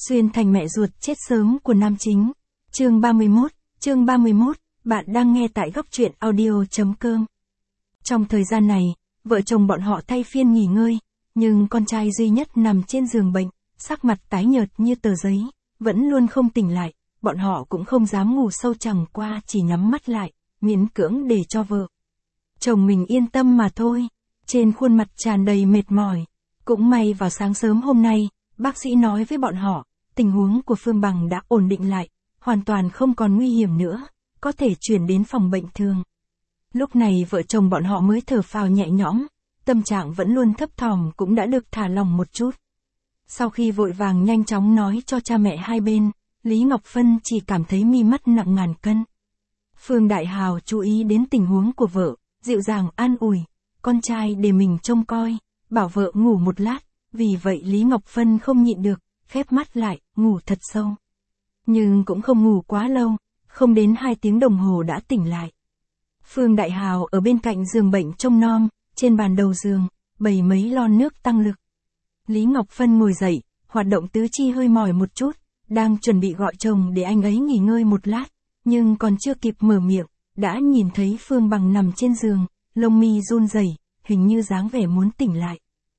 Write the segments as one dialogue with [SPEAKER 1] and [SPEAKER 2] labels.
[SPEAKER 1] Xuyên thành mẹ ruột chết sớm của nam chính. Chương 31, bạn đang nghe tại góc truyện audio.com. Trong thời gian này, vợ chồng bọn họ thay phiên nghỉ ngơi, nhưng con trai duy nhất nằm trên giường bệnh, sắc mặt tái nhợt như tờ giấy, vẫn luôn không tỉnh lại, bọn họ cũng không dám ngủ sâu, chẳng qua chỉ nhắm mắt lại, miễn cưỡng để cho vợ chồng mình yên tâm mà thôi. Trên khuôn mặt tràn đầy mệt mỏi. Cũng may vào sáng sớm hôm nay, bác sĩ nói với bọn họ, tình huống của Phương Bằng đã ổn định lại, hoàn toàn không còn nguy hiểm nữa, có thể chuyển đến phòng bệnh thường. Lúc này vợ chồng bọn họ mới thở phào nhẹ nhõm, tâm trạng vẫn luôn thấp thỏm cũng đã được thả lỏng một chút. Sau khi vội vàng nhanh chóng nói cho cha mẹ hai bên, Lý Ngọc Phân chỉ cảm thấy mi mắt nặng ngàn cân. Phương Đại Hào chú ý đến tình huống của vợ, dịu dàng an ủi, con trai để mình trông coi, bảo vợ ngủ một lát, vì vậy Lý Ngọc Phân không nhịn được, khép mắt lại, ngủ thật sâu. Nhưng cũng không ngủ quá lâu, không đến 2 tiếng đồng hồ đã tỉnh lại. Phương Đại Hào ở bên cạnh giường bệnh trông nom, trên bàn đầu giường, bày mấy lon nước tăng lực. Lý Ngọc Phân ngồi dậy, hoạt động tứ chi hơi mỏi một chút, đang chuẩn bị gọi chồng để anh ấy nghỉ ngơi một lát, nhưng còn chưa kịp mở miệng, đã nhìn thấy Phương Bằng nằm trên giường, lông mi run rẩy, hình như dáng vẻ muốn tỉnh lại.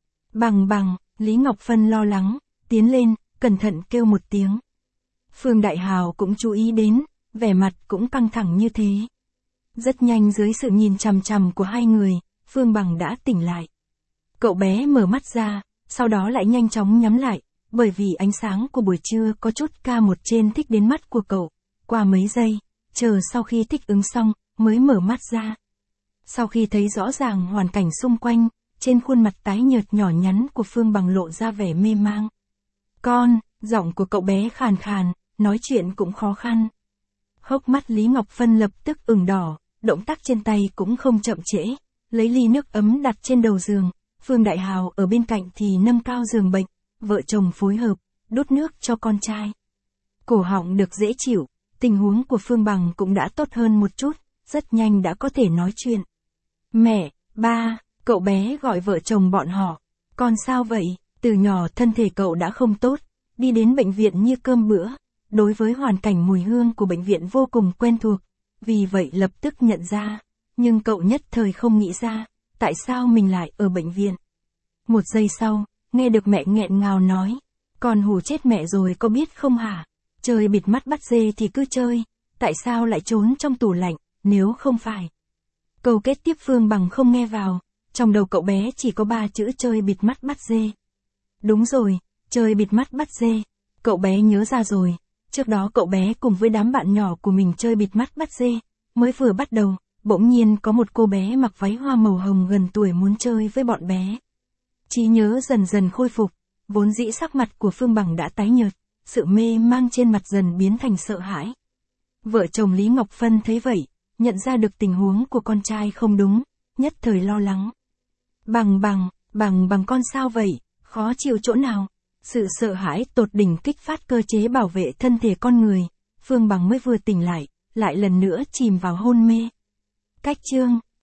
[SPEAKER 1] Bằng, Lý Ngọc Phân lo lắng, tiến lên, cẩn thận kêu một tiếng. Phương Đại Hào cũng chú ý đến, vẻ mặt cũng căng thẳng như thế. Rất nhanh dưới sự nhìn chằm chằm của hai người, Phương Bằng đã tỉnh lại. Cậu bé mở mắt ra, sau đó lại nhanh chóng nhắm lại, bởi vì ánh sáng của buổi trưa có chút K1 trên thích đến mắt của cậu. Qua mấy giây, chờ sau khi thích ứng xong, mới mở mắt ra. Sau khi thấy rõ ràng hoàn cảnh xung quanh, trên khuôn mặt tái nhợt nhỏ nhắn của Phương Bằng lộ ra vẻ mê mang. Con, giọng của cậu bé khàn khàn, nói chuyện cũng khó khăn. Hốc mắt Lý Ngọc Phân lập tức ửng đỏ, động tác trên tay cũng không chậm trễ, lấy ly nước ấm đặt trên đầu giường, Phương Đại Hào ở bên cạnh thì nâng cao giường bệnh, vợ chồng phối hợp, đút nước cho con trai. Cổ họng được dễ chịu, tình huống của Phương Bằng cũng đã tốt hơn một chút, rất nhanh đã có thể nói chuyện. Mẹ, ba, cậu bé gọi vợ chồng bọn họ. Con sao vậy? Từ nhỏ thân thể cậu đã không tốt, đi đến bệnh viện như cơm bữa, đối với hoàn cảnh mùi hương của bệnh viện vô cùng quen thuộc, vì vậy lập tức nhận ra, nhưng cậu nhất thời không nghĩ ra, tại sao mình lại ở bệnh viện. Một giây sau, nghe được mẹ nghẹn ngào nói, con hù chết mẹ rồi có biết không hả? Chơi bịt mắt bắt dê thì cứ chơi, tại sao lại trốn trong tủ lạnh, nếu không phải. Câu kết tiếp Phương Bằng không nghe vào, trong đầu cậu bé chỉ có 3 chữ chơi bịt mắt bắt dê. Đúng rồi, chơi bịt mắt bắt dê, cậu bé nhớ ra rồi, trước đó cậu bé cùng với đám bạn nhỏ của mình chơi bịt mắt bắt dê, mới vừa bắt đầu, bỗng nhiên có một cô bé mặc váy hoa màu hồng gần tuổi muốn chơi với bọn bé. Trí nhớ dần dần khôi phục, vốn dĩ sắc mặt của Phương Bằng đã tái nhợt, sự mê mang trên mặt dần biến thành sợ hãi. Vợ chồng Lý Ngọc Phân thấy vậy, nhận ra được tình huống của con trai không đúng, nhất thời lo lắng. Bằng con sao vậy, khó chịu chỗ nào? Sự sợ hãi tột đỉnh kích phát cơ chế bảo vệ thân thể con người, Phương Bằng mới vừa tỉnh lại, lại lần nữa chìm vào hôn mê. Cách chương